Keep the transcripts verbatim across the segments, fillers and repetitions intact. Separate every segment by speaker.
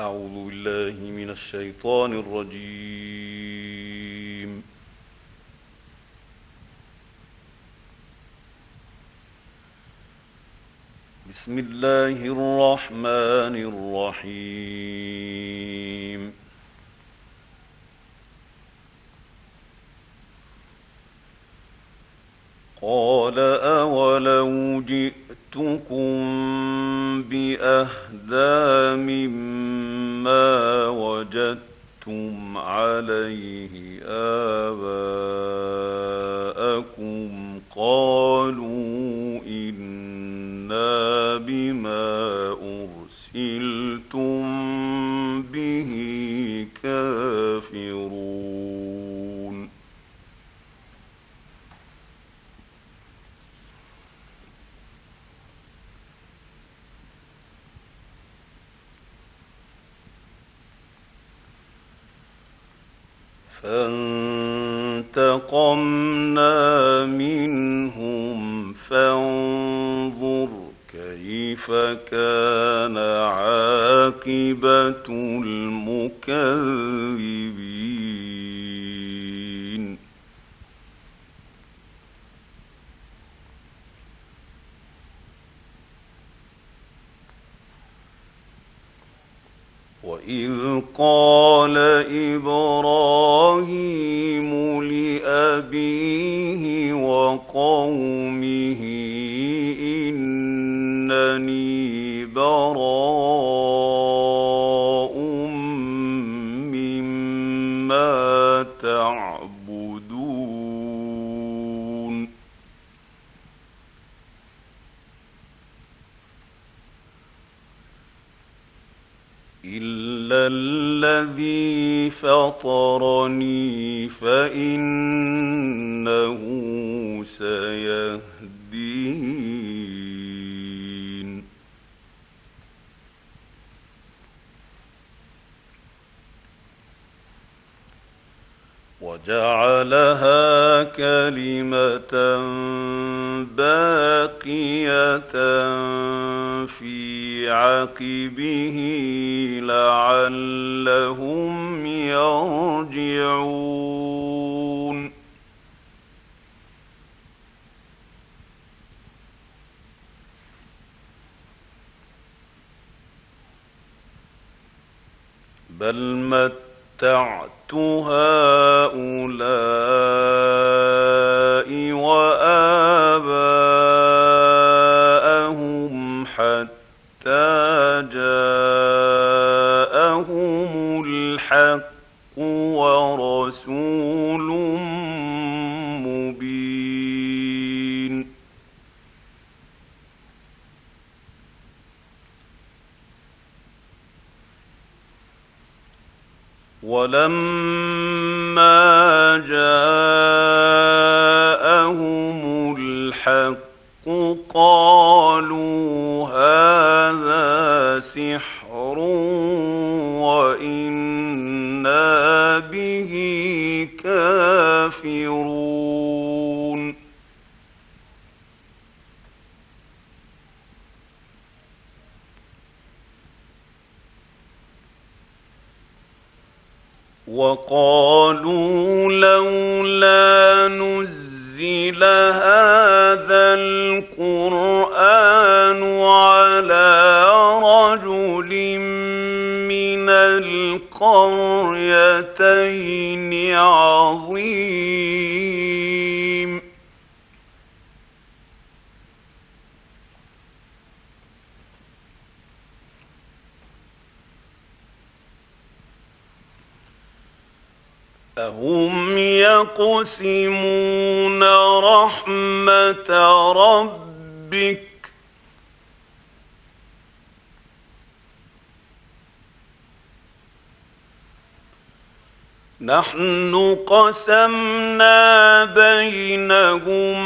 Speaker 1: أعوذ بالله من الشيطان الرجيم. بسم الله الرحمن الرحيم. قال أولو جئتكم بأهدى مما وجدتم عليه آباءكم قالوا إنا بما أرسلتم به كافرون. فانتقمنا منهم فانظر كيف كان عاقبة المكذبين. وإذ قال إبراهيم لأبيه وقومه إنني براء مما تعبدون إلا الذي فطرني فإنه سيهدين. وجعلها كلمة باقية في عقبه لعلهم يرجعون. بل متعت هؤلاء وآباءهم حتى جاءهم الحق ورسول مبين. ولما جاءهم الحق قالوا هذا سحر وإنا به كافرون. وقالوا لولا نزل هذا القرآن على رجل من القريتين عظيم. أهم يقسمون رحمة ربك نحن قسمنا بينهم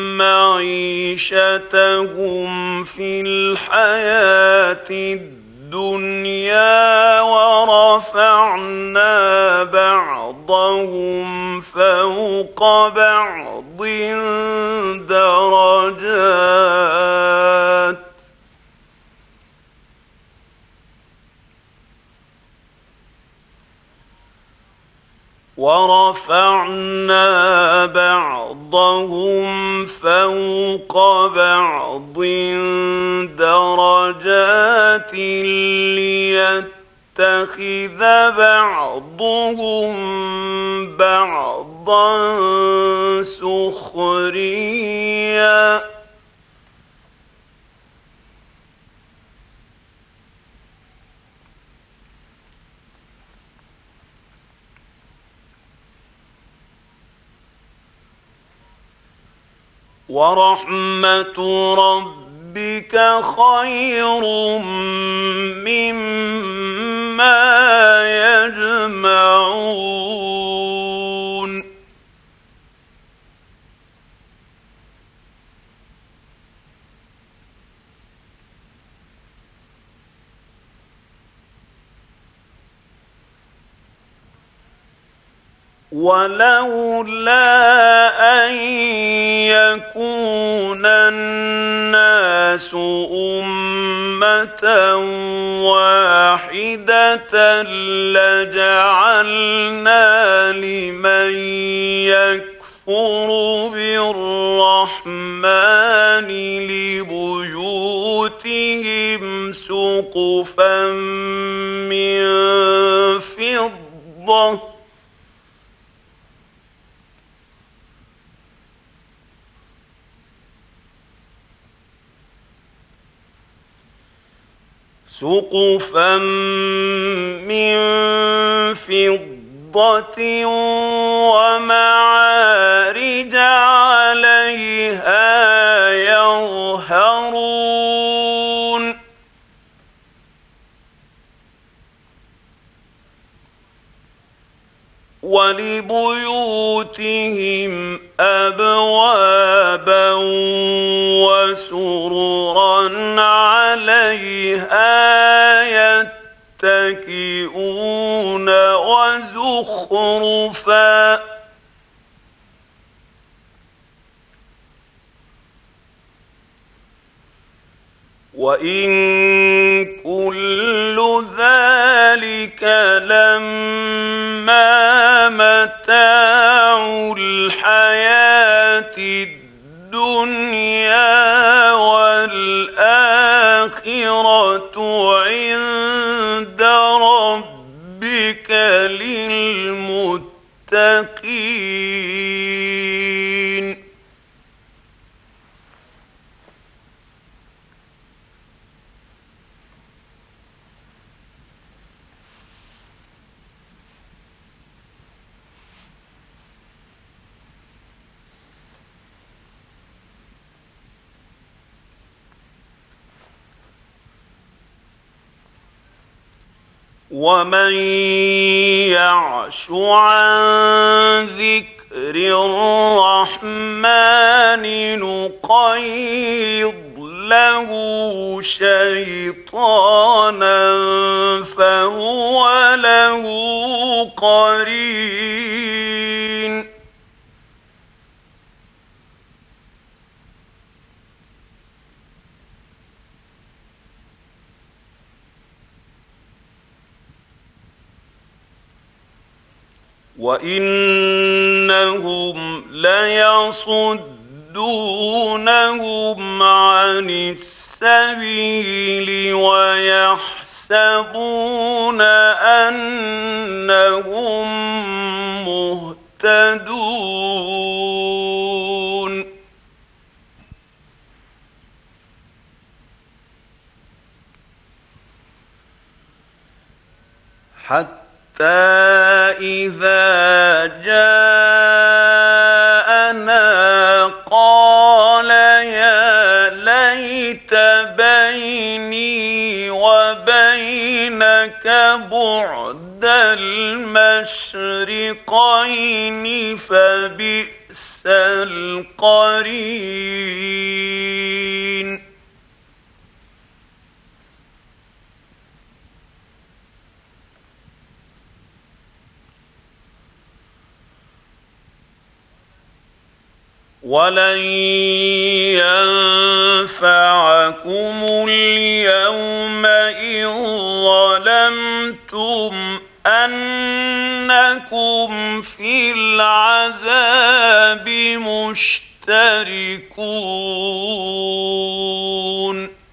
Speaker 1: معيشتهم في الحياة الدنيا ورفعنا بعضهم فوق بعض درجات ورفعنا بعضهم فوق بعض درجات ليتخذ بعضهم بعضا سخريا ورحمة ربك خير مما يجمعون ولولا أن يكون الناس أمة واحدة لجعلنا لمن يكفر بالرحمن لبيوتهم سقفا من فضة سقفا من فضة ومعارج عليها يظهرون ولبيوتهم أبوابا وسررا عليها يتكئون وزخرفا وإن كل ذلك لما متاع الحياة الدنيا والآخرة عند ربك للمتقين ومن يعش عن ذكر الرحمن نقيض له شيطانا فهو له قرين وإنهم ليصدونهم عن السبيل ويحسبون أنهم مهتدون حتى إذا جاءنا قال يا ليت بيني وبينك بعد المشرقين فبئس القرين ولن ينفعكم اليوم إذ ظلمتم أنكم إنكم في العذاب مشتركون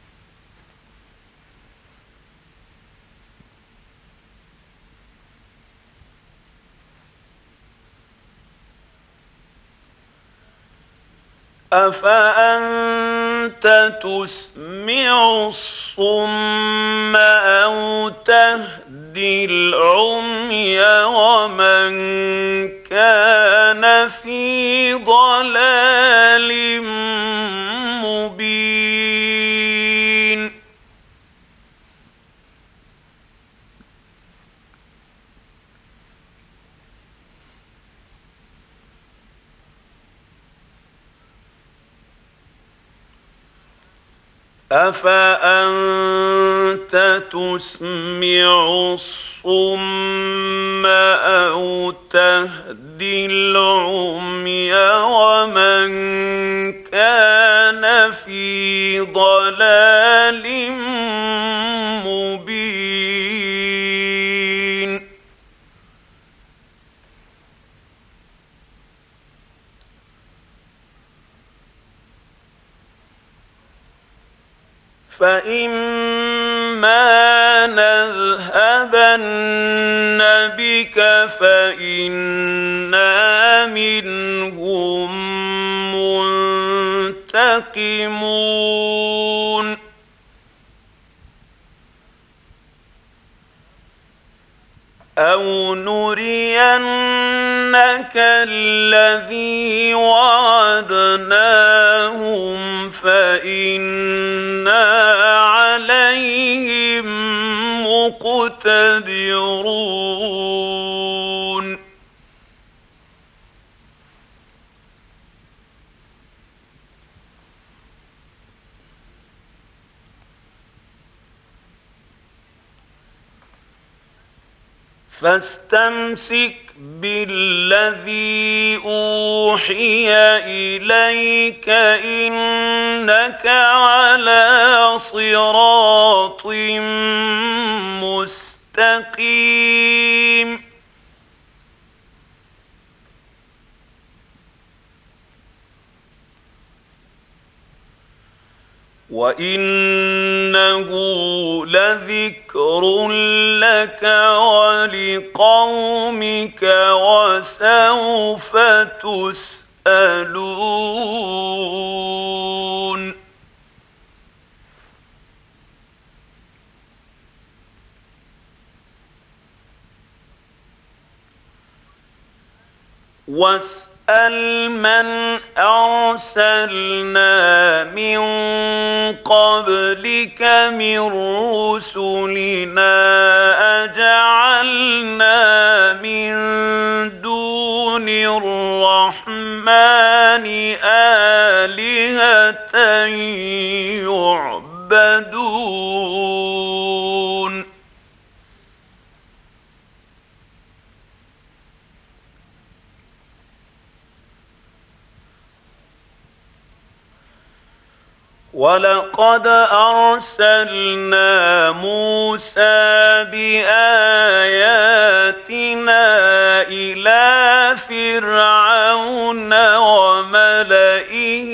Speaker 1: أفأنت تسمع الصم أو تهدي العمي ومن كان في ضلال مبين أفأنت تسمع الصم أو تهدي العمي ومن كان في ضلال مبين فإما نذهبن بك فإنا منهم منتقمون أو نرينك الذي وعدناهم فإنا عليهم مقتدرون فاستمسك بالذي أوحي إليك إنك على صراط مستقيم وإنه لذكر لك ولقومك وسوف تسألون واسأل من أرسلنا من قبلك من رسلنا أجعلنا من دون الرحمن آلهة يعبدون ولقد أرسلنا موسى بآياتنا إلى فرعون وملئه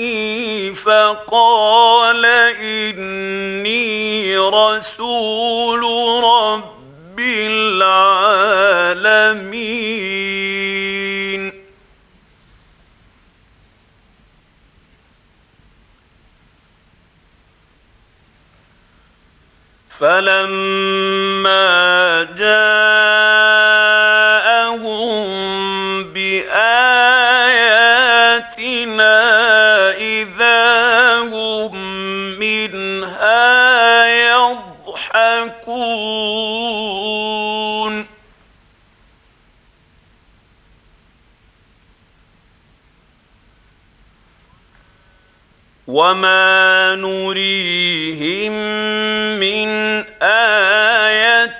Speaker 1: فقال إني رسول رب العالمين فلما جاءهم بآياتنا إذا هم منها يضحكون وما نريهم من آية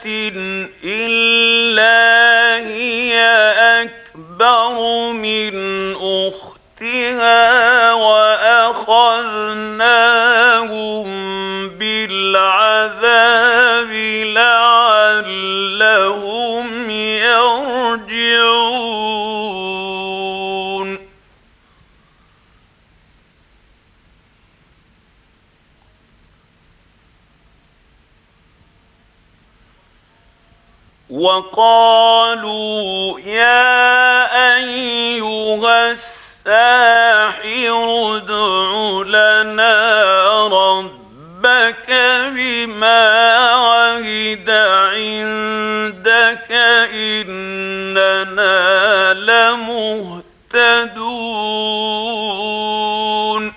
Speaker 1: إلا هي أكبر من أختها وأخذناهم بالعذاب لعلهم يرجعون وقالوا يا أيها الساحر ادع لنا ربك بما عهد عندك إننا لمهتدون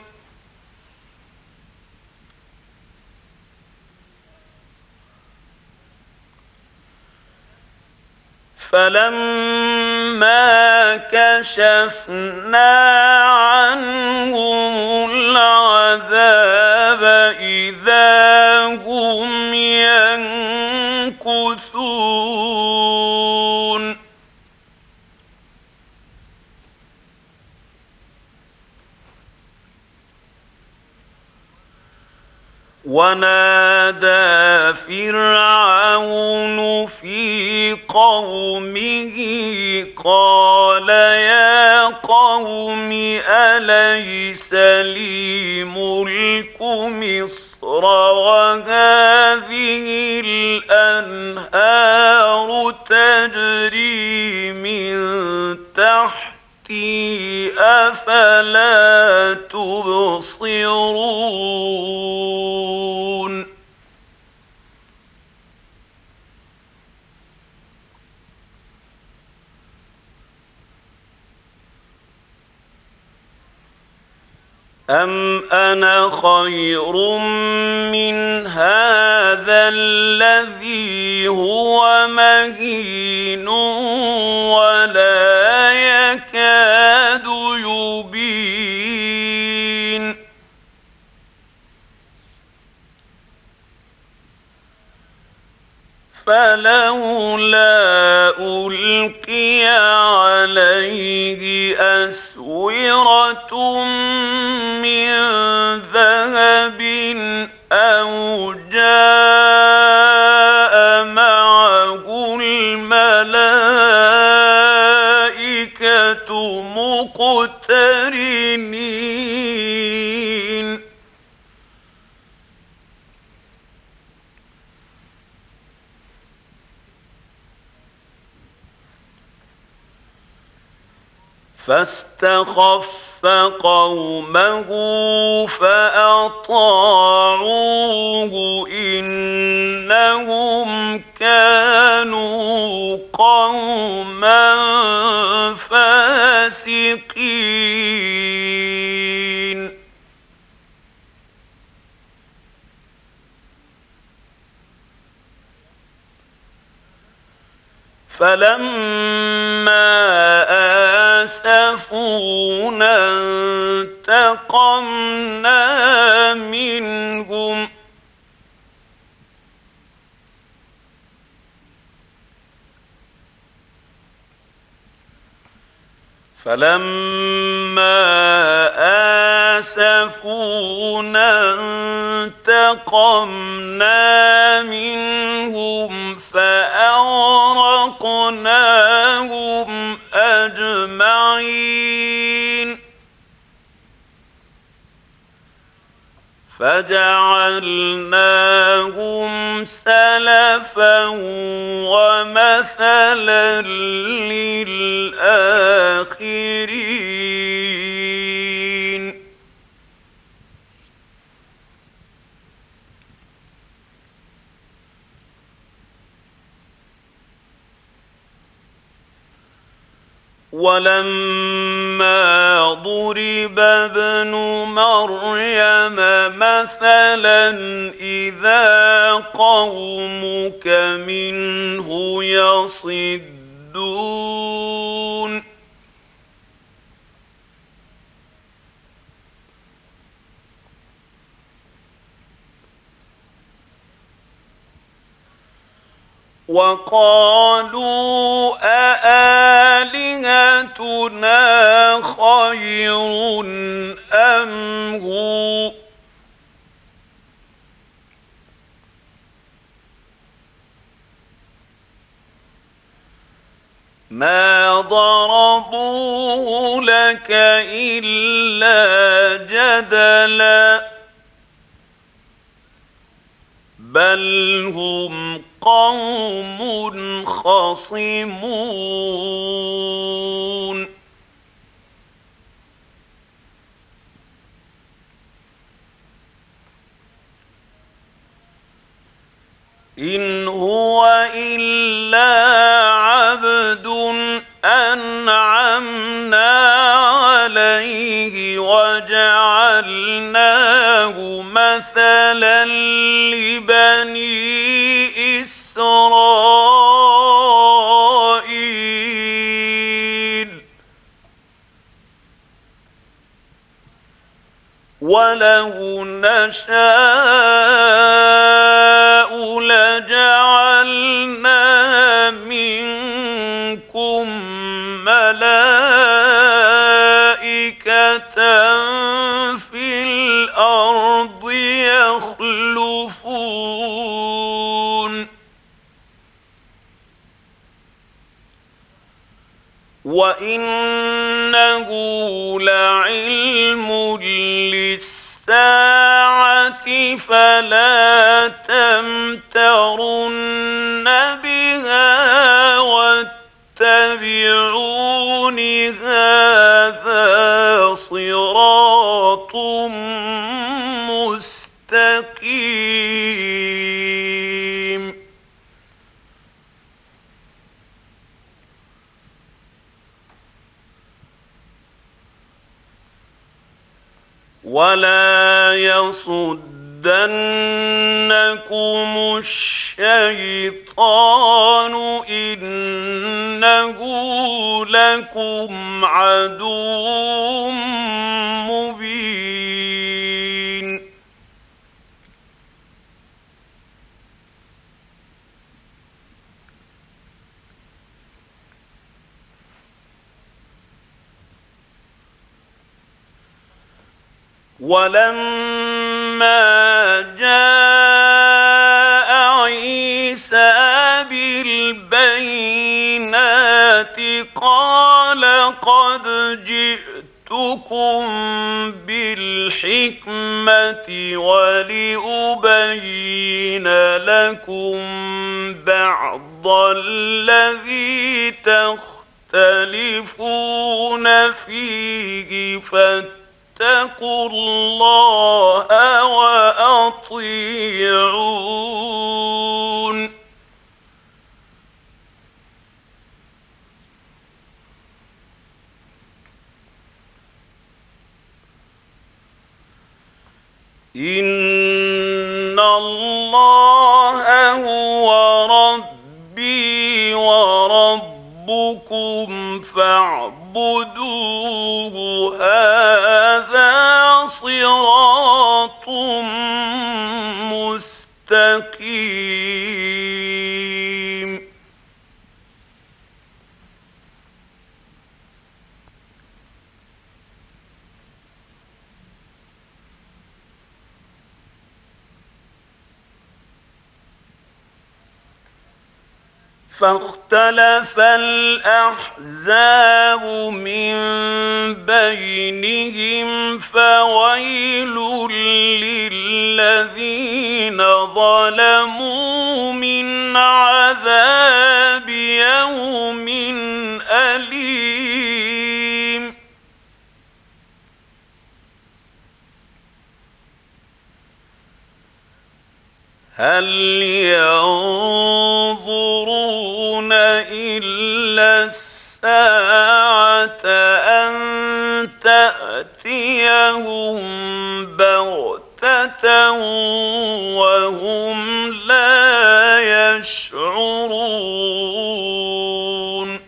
Speaker 1: فلما كشفنا عنهم العذاب إذا هم ينكثون ونادى فرعون في قومه قال يا قوم أليس لي ملك مصر وهذه الأنهار تجري من تحتي أفلا تبصرون أم أنا خير من هذا الذي هو مهين ولا يكاد يبين فلولا ألقي عليه أسورة من ذهب أو جاء معه الملائكة مقترنين فاستخف قومه فأطاعوه إنهم كانوا قوما فاسقين فلما آسفونا انتقمنا منهم فلما آسفونا انتقمنا منهم فأغرقناهم أجمعين فجعلناهم سلفا ومثلا للآخرين ولما ضرب ابن مريم مثلا إذا قومك منه يصدون وقالوا أآلهتنا خير أم هو ما ضربوه لك إلا جدلا بل هم قوم خصمون إن هو إلا عبد أنعمنا عليه وجعلناه مثلا لبني إسرائيل ولو نشاء لجعلنا منكم ملائكة في الأرض يخلفون وإنه لعلم للساعة فلا تمترن بها واتبعون هذا صراط مستقيم ولا يصدنكم الشيطان إنه لكم عدو مبين ولما جاء عيسى بالبينات قال قد جئتكم بالحكمة ولأبين لكم بعض الذي تختلفون فيه فاتقوا الله وأطيعون إن الله هو ربي وربكم فاعبدوه هذا صراط مستقيم فاختلف الأحزاب من بينهم فويل للذين ظلموا من عذاب يوم أليم هل ينظرون إلا الساعة أن تأتيهم بغتة وهم لا يشعرون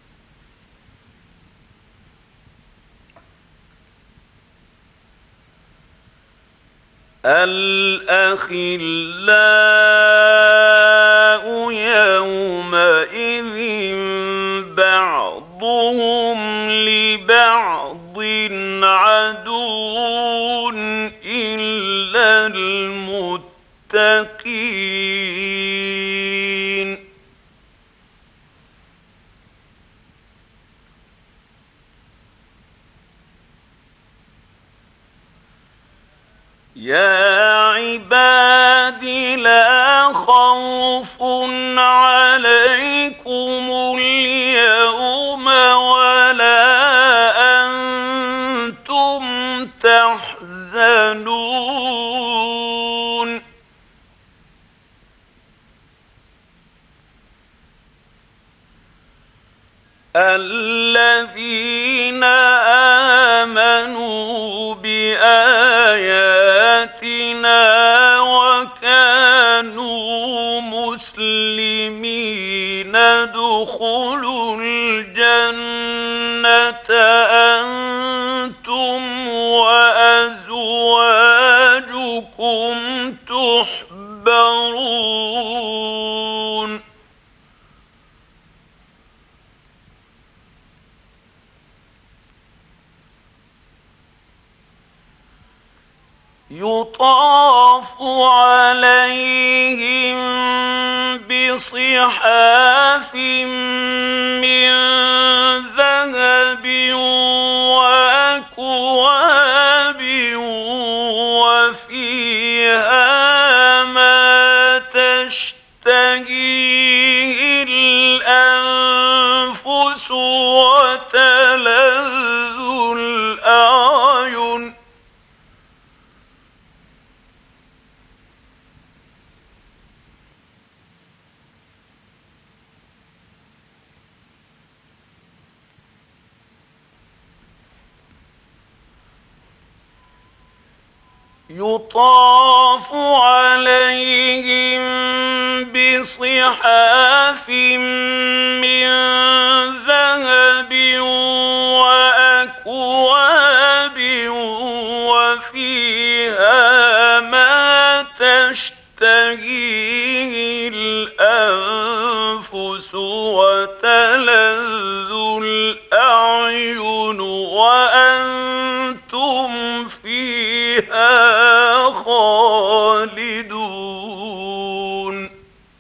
Speaker 1: الأخلاء يومئذ بعضهم لبعض عدو إلا المتقين يا عباد لا خوف خوف عليكم اليوم ولا أنتم تحزنون الذين آمنوا بآياتنا وكانوا مسلمين ادخلوا الجنة أنتم وأزواجكم تحبرون يطاف عليهم بصحاف من ذهب وأكواب وفيها ما تشتهيه الأنفس وتلذ الأعين يطاف عليهم بصحاف من ذهب وأكواب وفيها ما تشتهيه الأنفس وتلذ الأعين وأنتم فيها خالدون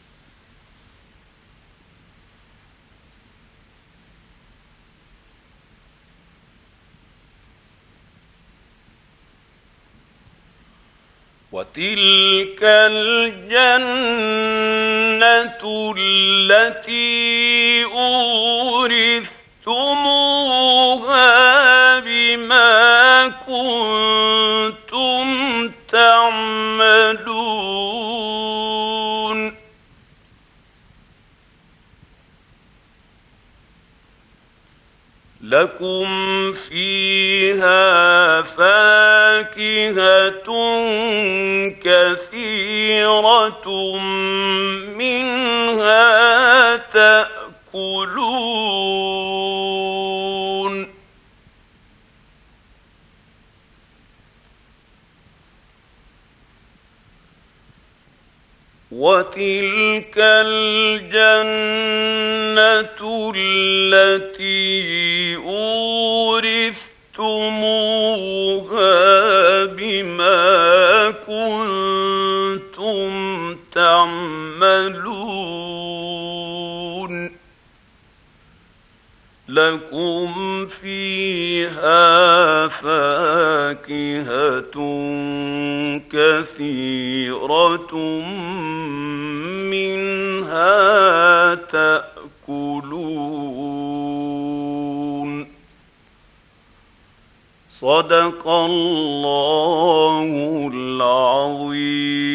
Speaker 1: وتلك الجنة التي أورثتموها بما كنتم تعملون لكم فيها فاكهة كثيرة منها تأكلون وتلك الجنة التي أورثتموها بما كنتم تعملون لكم فيها فاكهة كثيرة منها تأكلون صدق الله العظيم.